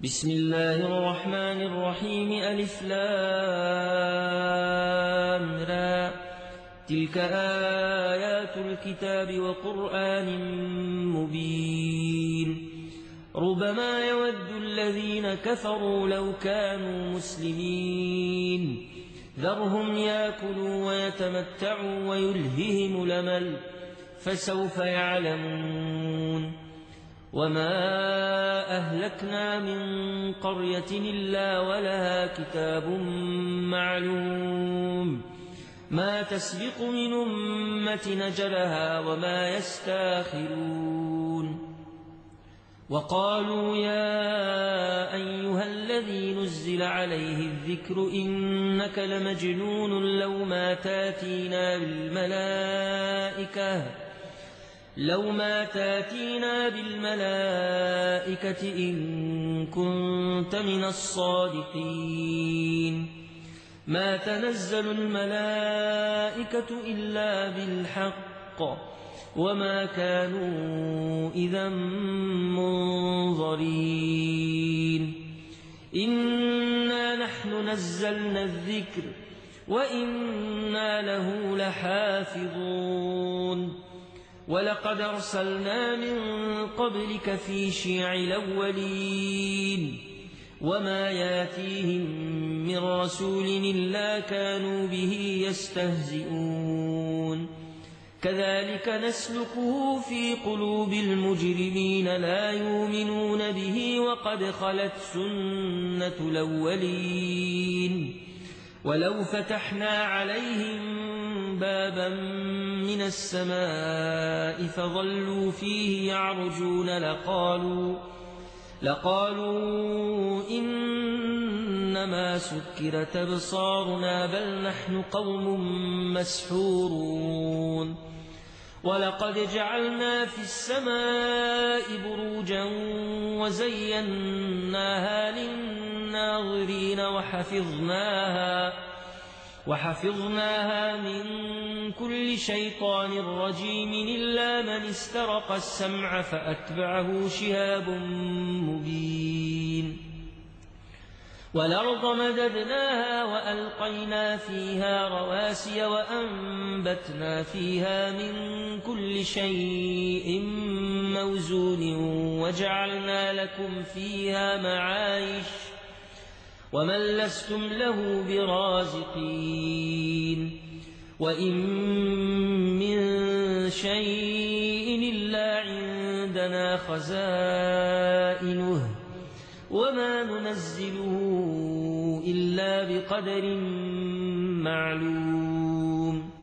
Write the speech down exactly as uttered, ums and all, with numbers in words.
بسم الله الرحمن الرحيم ألف لام را تلك آيات الكتاب وقرآن مبين ربما يود الذين كفروا لو كانوا مسلمين ذرهم يأكلوا ويتمتعوا ويلههم الأمل فسوف يعلمون وما أهلكنا من قرية إلا ولها كتاب معلوم ما تسبق من أمة نجلها وما يستاخرون وقالوا يا أيها الذي نزل عليه الذكر إنك لمجنون لو ما تاتينا بالملائكة لو ما تاتينا بالملائكة إن كنت من الصادقين ما تنزل الملائكة إلا بالحق وما كانوا إذا منظرين إنا نحن نزلنا الذكر وإنا له لحافظون ولقد أرسلنا من قبلك في شيع الأولين وما ياتيهم من رسول إلا كانوا به يستهزئون كذلك نسلكه في قلوب المجرمين لا يؤمنون به وقد خلت سنة الأولين ولو فتحنا عليهم بابا من السماء فظلوا فيه يعرجون لقالوا, لقالوا إنما سكرت أبصارنا بل نحن قوم مسحورون ولقد جعلنا في السماء بروجا وزيناها للناظرين وحفظناها وحفظناها من كل شيطان رجيم إلا من استرق السمع فأتبعه شهاب مبين والأرض مددناها وألقينا فيها رواسي وأنبتنا فيها من كل شيء موزون وجعلنا لكم فيها معايش ومن لستم له برازقين وإن من شيء إلا عندنا خزائنه وما ننزله إلا بقدر معلوم